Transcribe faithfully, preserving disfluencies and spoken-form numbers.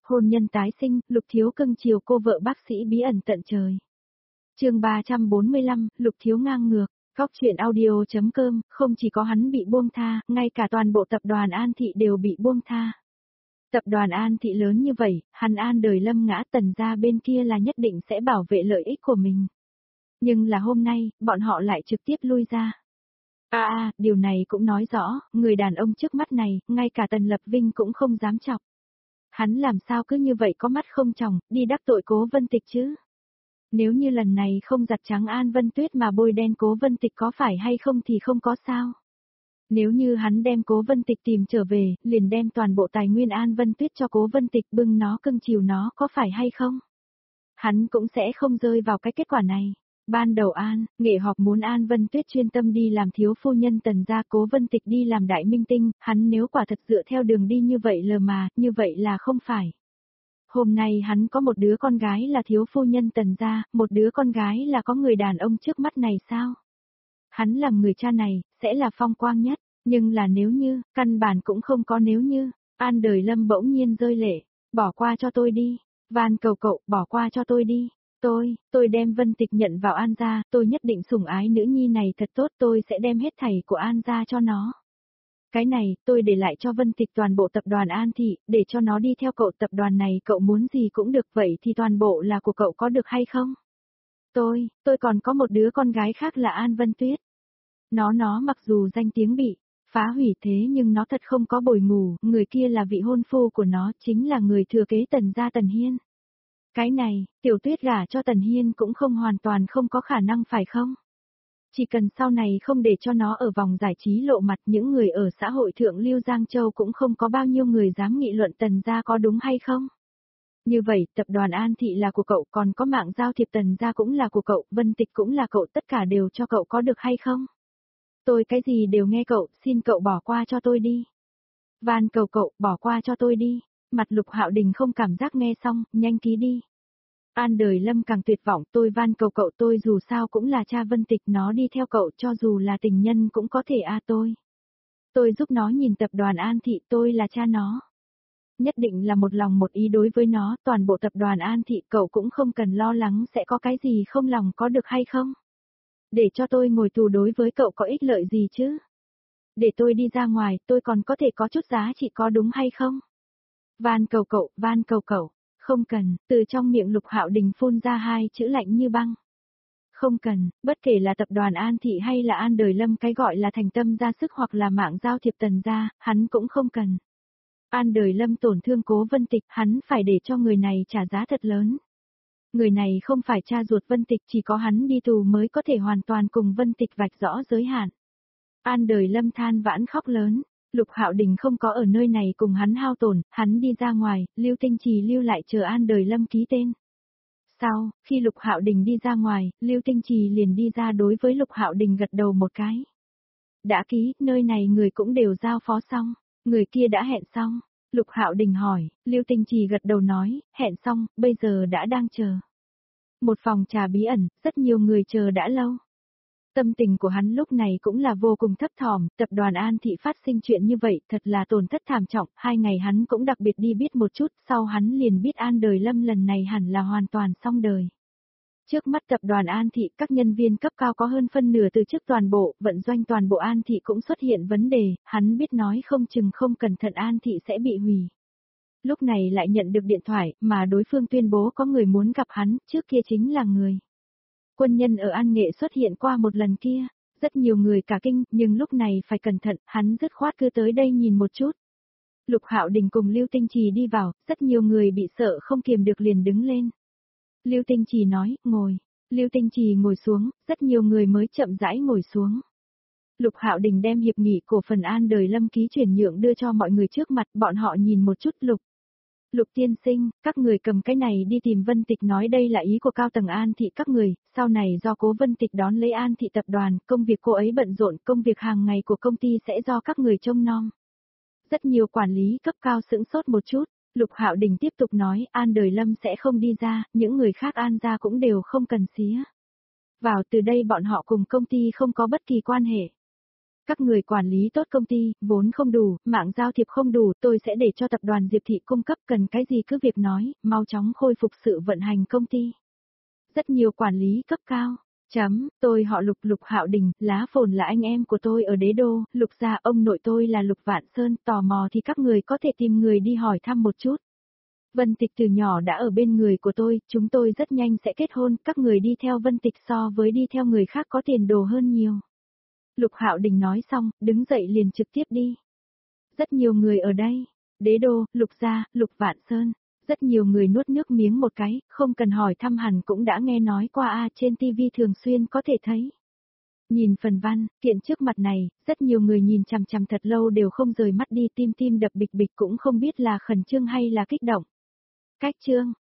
Hôn nhân tái sinh, Lục Thiếu cưng chiều cô vợ bác sĩ bí ẩn tận trời. Chương ba trăm bốn mươi lăm, Lục Thiếu ngang ngược. Góc truyện audio chấm com, không chỉ có hắn bị buông tha, ngay cả toàn bộ tập đoàn An Thị đều bị buông tha. Tập đoàn An Thị lớn như vậy, hắn An đời Lâm ngã Tần gia bên kia là nhất định sẽ bảo vệ lợi ích của mình. Nhưng là hôm nay, bọn họ lại trực tiếp lui ra. À à, điều này cũng nói rõ, người đàn ông trước mắt này, ngay cả Tần Lập Vinh cũng không dám chọc. Hắn làm sao cứ như vậy có mắt không tròng, đi đắc tội Cố Vân Tịch chứ? Nếu như lần này không giặt trắng An Vân Tuyết mà bôi đen Cố Vân Tịch có phải hay không thì không có sao. Nếu như hắn đem Cố Vân Tịch tìm trở về, liền đem toàn bộ tài nguyên An Vân Tuyết cho Cố Vân Tịch bưng nó cưng chiều nó có phải hay không? Hắn cũng sẽ không rơi vào cái kết quả này. Ban đầu An, Nghệ học muốn An Vân Tuyết chuyên tâm đi làm thiếu phu nhân Tần gia, Cố Vân Tịch đi làm đại minh tinh, hắn nếu quả thật dựa theo đường đi như vậy lờ mà, như vậy là không phải. Hôm nay hắn có một đứa con gái là thiếu phu nhân Tần gia, một đứa con gái là có người đàn ông trước mắt này sao? Hắn làm người cha này, sẽ là phong quang nhất, nhưng là nếu như, căn bản cũng không có nếu như, An đời Lâm bỗng nhiên rơi lệ, bỏ qua cho tôi đi, van cầu cậu, bỏ qua cho tôi đi. Tôi, tôi đem Vân Tịch nhận vào An gia, tôi nhất định sủng ái nữ nhi này thật tốt, tôi sẽ đem hết thảy của An gia cho nó. Cái này, tôi để lại cho Vân Tịch toàn bộ tập đoàn An Thị, để cho nó đi theo cậu, tập đoàn này cậu muốn gì cũng được, vậy thì toàn bộ là của cậu có được hay không? Tôi, tôi còn có một đứa con gái khác là An Vân Tuyết. Nó nó mặc dù danh tiếng bị phá hủy thế nhưng nó thật không có bồi ngủ, người kia là vị hôn phu của nó, chính là người thừa kế Tần gia Tần Hiên. Cái này, Tiểu Tuyết gả cho Tần Hiên cũng không hoàn toàn không có khả năng phải không? Chỉ cần sau này không để cho nó ở vòng giải trí lộ mặt, những người ở xã hội thượng lưu Giang Châu cũng không có bao nhiêu người dám nghị luận Tần gia có đúng hay không? Như vậy, tập đoàn An Thị là của cậu, còn có mạng giao thiệp Tần gia cũng là của cậu, Vân Tịch cũng là cậu, tất cả đều cho cậu có được hay không? Tôi cái gì đều nghe cậu, xin cậu bỏ qua cho tôi đi. Van cầu cậu, bỏ qua cho tôi đi. Mặt Lục Hạo Đình không cảm giác nghe xong, nhanh ký đi. An đời Lâm càng tuyệt vọng, tôi van cầu cậu, tôi dù sao cũng là cha Vân Tịch, nó đi theo cậu cho dù là tình nhân cũng có thể a à tôi. Tôi giúp nó nhìn tập đoàn An Thị, tôi là cha nó. Nhất định là một lòng một ý đối với nó, toàn bộ tập đoàn An Thị cậu cũng không cần lo lắng sẽ có cái gì không lòng có được hay không. Để cho tôi ngồi tù đối với cậu có ích lợi gì chứ? Để tôi đi ra ngoài, tôi còn có thể có chút giá trị có đúng hay không? Van cầu cậu, van cầu cậu. Không cần, từ trong miệng Lục Hạo Đình phun ra hai chữ lạnh như băng. Không cần, bất kể là tập đoàn An Thị hay là An đời Lâm, cái gọi là thành tâm ra sức hoặc là mạng giao thiệp Tần gia, hắn cũng không cần. An đời Lâm tổn thương Cố Vân Tịch, hắn phải để cho người này trả giá thật lớn. Người này không phải cha ruột Vân Tịch, chỉ có hắn đi tù mới có thể hoàn toàn cùng Vân Tịch vạch rõ giới hạn. An đời Lâm than vãn khóc lớn. Lục Hạo Đình không có ở nơi này cùng hắn hao tổn, hắn đi ra ngoài, Lưu Tinh Trì lưu lại chờ An đời Lâm ký tên. Sau, khi Lục Hạo Đình đi ra ngoài, Lưu Tinh Trì liền đi ra đối với Lục Hạo Đình gật đầu một cái. Đã ký, nơi này người cũng đều giao phó xong, người kia đã hẹn xong. Lục Hạo Đình hỏi, Lưu Tinh Trì gật đầu nói, hẹn xong, bây giờ đã đang chờ. Một phòng trà bí ẩn, rất nhiều người chờ đã lâu. Tâm tình của hắn lúc này cũng là vô cùng thấp thỏm, tập đoàn An Thị phát sinh chuyện như vậy, thật là tổn thất thảm trọng, hai ngày hắn cũng đặc biệt đi biết một chút, sau hắn liền biết An đời Lâm lần này hẳn là hoàn toàn xong đời. Trước mắt tập đoàn An Thị, các nhân viên cấp cao có hơn phân nửa từ chức toàn bộ, vận doanh toàn bộ An Thị cũng xuất hiện vấn đề, hắn biết nói không chừng không cẩn thận An Thị sẽ bị hủy. Lúc này lại nhận được điện thoại, mà đối phương tuyên bố có người muốn gặp hắn, trước kia chính là người quân nhân ở An Nghệ xuất hiện qua một lần kia, rất nhiều người cả kinh, nhưng lúc này phải cẩn thận, hắn dứt khoát cứ tới đây nhìn một chút. Lục Hạo Đình cùng Lưu Tinh Trì đi vào, rất nhiều người bị sợ không kiềm được liền đứng lên. Lưu Tinh Trì nói, ngồi. Lưu Tinh Trì ngồi xuống, rất nhiều người mới chậm rãi ngồi xuống. Lục Hạo Đình đem hiệp nghị cổ phần An đời Lâm ký chuyển nhượng đưa cho mọi người trước mặt, bọn họ nhìn một chút. Lục Lục tiên sinh, các người cầm cái này đi tìm Vân Tịch, nói đây là ý của cao tầng An Thị các người, sau này do Cố Vân Tịch đón lấy An Thị tập đoàn, công việc cô ấy bận rộn, công việc hàng ngày của công ty sẽ do các người trông nom. Rất nhiều quản lý cấp cao sững sốt một chút, Lục Hạo Đình tiếp tục nói, An đời Lâm sẽ không đi ra, những người khác An gia cũng đều không cần xía vào, từ đây bọn họ cùng công ty không có bất kỳ quan hệ. Các người quản lý tốt công ty, vốn không đủ, mạng giao thiệp không đủ, tôi sẽ để cho tập đoàn Diệp Thị cung cấp, cần cái gì cứ việc nói, mau chóng khôi phục sự vận hành công ty. Rất nhiều quản lý cấp cao. Chấm, tôi họ Lục Lục Hạo Đình, Lá Phồn là anh em của tôi ở Đế Đô, Lục gia ông nội tôi là Lục Vạn Sơn, tò mò thì các người có thể tìm người đi hỏi thăm một chút. Vân Tịch từ nhỏ đã ở bên người của tôi, chúng tôi rất nhanh sẽ kết hôn, các người đi theo Vân Tịch so với đi theo người khác có tiền đồ hơn nhiều. Lục Hạo Đình nói xong, đứng dậy liền trực tiếp đi. Rất nhiều người ở đây, Đế Đô, Lục gia, Lục Vạn Sơn, rất nhiều người nuốt nước miếng một cái, không cần hỏi thăm hẳn cũng đã nghe nói qua a trên tivi thường xuyên có thể thấy. Nhìn phần văn, kiện trước mặt này, rất nhiều người nhìn chằm chằm thật lâu đều không rời mắt đi, tim tim đập bịch bịch cũng không biết là khẩn trương hay là kích động. Cách chương